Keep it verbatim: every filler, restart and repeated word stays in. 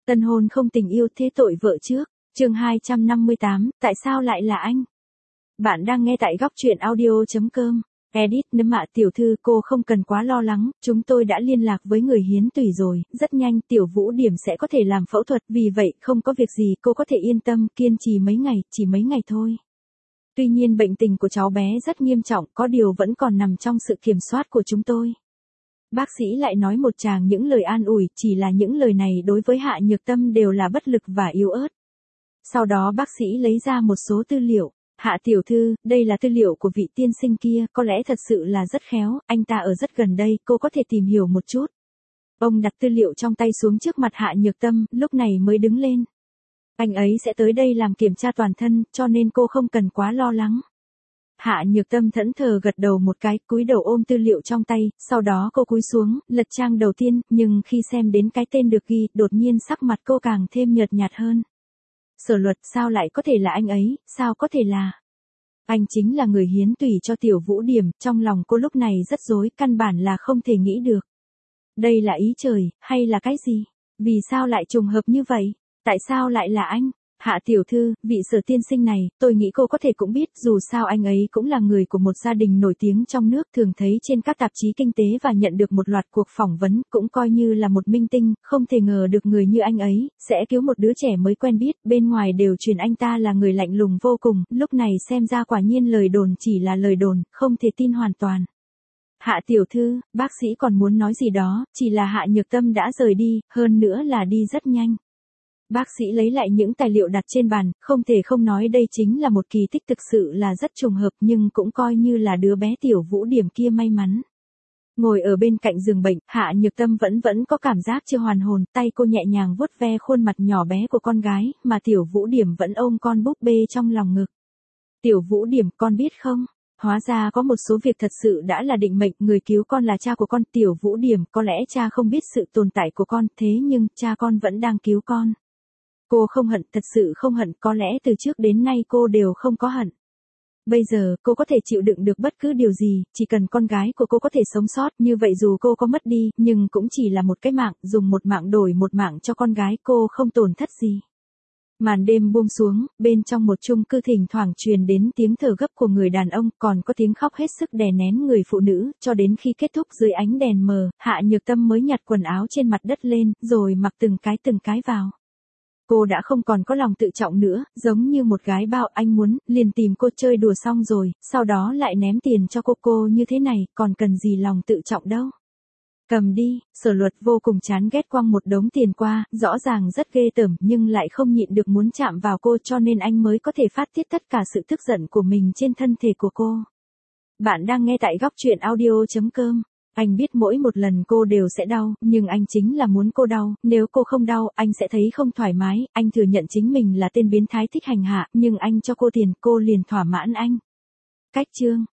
Tân hôn không tình yêu thế tội vợ trước. Chương hai trăm năm mươi tám, tại sao lại là anh? Bạn đang nghe tại góc truyện audio chấm com. Edit nấm mạ tiểu thư, cô không cần quá lo lắng, chúng tôi đã liên lạc với người hiến tủy rồi, rất nhanh tiểu Vũ Điểm sẽ có thể làm phẫu thuật, vì vậy không có việc gì, cô có thể yên tâm, kiên trì mấy ngày, chỉ mấy ngày thôi. Tuy nhiên bệnh tình của cháu bé rất nghiêm trọng, có điều vẫn còn nằm trong sự kiểm soát của chúng tôi. Bác sĩ lại nói một tràng những lời an ủi, chỉ là những lời này đối với Hạ Nhược Tâm đều là bất lực và yếu ớt. Sau đó bác sĩ lấy ra một số tư liệu. Hạ tiểu thư, đây là tư liệu của vị tiên sinh kia, có lẽ thật sự là rất khéo, anh ta ở rất gần đây, cô có thể tìm hiểu một chút. Ông đặt tư liệu trong tay xuống trước mặt Hạ Nhược Tâm, lúc này mới đứng lên. Anh ấy sẽ tới đây làm kiểm tra toàn thân, cho nên cô không cần quá lo lắng. Hạ Nhược Tâm thẫn thờ gật đầu một cái, cúi đầu ôm tư liệu trong tay, sau đó cô cúi xuống, lật trang đầu tiên, nhưng khi xem đến cái tên được ghi, đột nhiên sắc mặt cô càng thêm nhợt nhạt hơn. Sở Luật, sao lại có thể là anh ấy, sao có thể là... Anh chính là người hiến tủy cho tiểu Vũ Điểm, trong lòng cô lúc này rất rối, căn bản là không thể nghĩ được. Đây là ý trời, hay là cái gì? Vì sao lại trùng hợp như vậy? Tại sao lại là anh? Hạ tiểu thư, vị Sở tiên sinh này, tôi nghĩ cô có thể cũng biết, dù sao anh ấy cũng là người của một gia đình nổi tiếng trong nước, thường thấy trên các tạp chí kinh tế và nhận được một loạt cuộc phỏng vấn, cũng coi như là một minh tinh, không thể ngờ được người như anh ấy, sẽ cứu một đứa trẻ mới quen biết, bên ngoài đều truyền anh ta là người lạnh lùng vô cùng, lúc này xem ra quả nhiên lời đồn chỉ là lời đồn, không thể tin hoàn toàn. Hạ tiểu thư, bác sĩ còn muốn nói gì đó, chỉ là Hạ Nhược Tâm đã rời đi, hơn nữa là đi rất nhanh. Bác sĩ lấy lại những tài liệu đặt trên bàn, không thể không nói đây chính là một kỳ tích thực sự là rất trùng hợp, nhưng cũng coi như là đứa bé tiểu Vũ Điểm kia may mắn. Ngồi ở bên cạnh giường bệnh, Hạ Nhược Tâm vẫn vẫn có cảm giác chưa hoàn hồn, tay cô nhẹ nhàng vuốt ve khuôn mặt nhỏ bé của con gái, mà tiểu Vũ Điểm vẫn ôm con búp bê trong lòng ngực. Tiểu Vũ Điểm, con biết không? Hóa ra có một số việc thật sự đã là định mệnh, người cứu con là cha của con, tiểu Vũ Điểm, có lẽ cha không biết sự tồn tại của con, thế nhưng cha con vẫn đang cứu con. Cô không hận, thật sự không hận, có lẽ từ trước đến nay cô đều không có hận. Bây giờ, cô có thể chịu đựng được bất cứ điều gì, chỉ cần con gái của cô có thể sống sót, như vậy dù cô có mất đi, nhưng cũng chỉ là một cái mạng, dùng một mạng đổi một mạng cho con gái cô không tổn thất gì. Màn đêm buông xuống, bên trong một chung cư thỉnh thoảng truyền đến tiếng thở gấp của người đàn ông, còn có tiếng khóc hết sức đè nén người phụ nữ, cho đến khi kết thúc dưới ánh đèn mờ, Hạ Nhược Tâm mới nhặt quần áo trên mặt đất lên, rồi mặc từng cái từng cái vào. Cô đã không còn có lòng tự trọng nữa, giống như một gái bao anh muốn, liền tìm cô chơi đùa xong rồi, sau đó lại ném tiền cho cô cô như thế này, còn cần gì lòng tự trọng đâu. Cầm đi, Sở Luật vô cùng chán ghét quăng một đống tiền qua, rõ ràng rất ghê tởm nhưng lại không nhịn được muốn chạm vào cô cho nên anh mới có thể phát tiết tất cả sự tức giận của mình trên thân thể của cô. Bạn đang nghe tại góc truyện audio chấm com. Anh biết mỗi một lần cô đều sẽ đau, nhưng anh chính là muốn cô đau, nếu cô không đau, anh sẽ thấy không thoải mái, anh thừa nhận chính mình là tên biến thái thích hành hạ, nhưng anh cho cô tiền, cô liền thỏa mãn anh. Cách chương.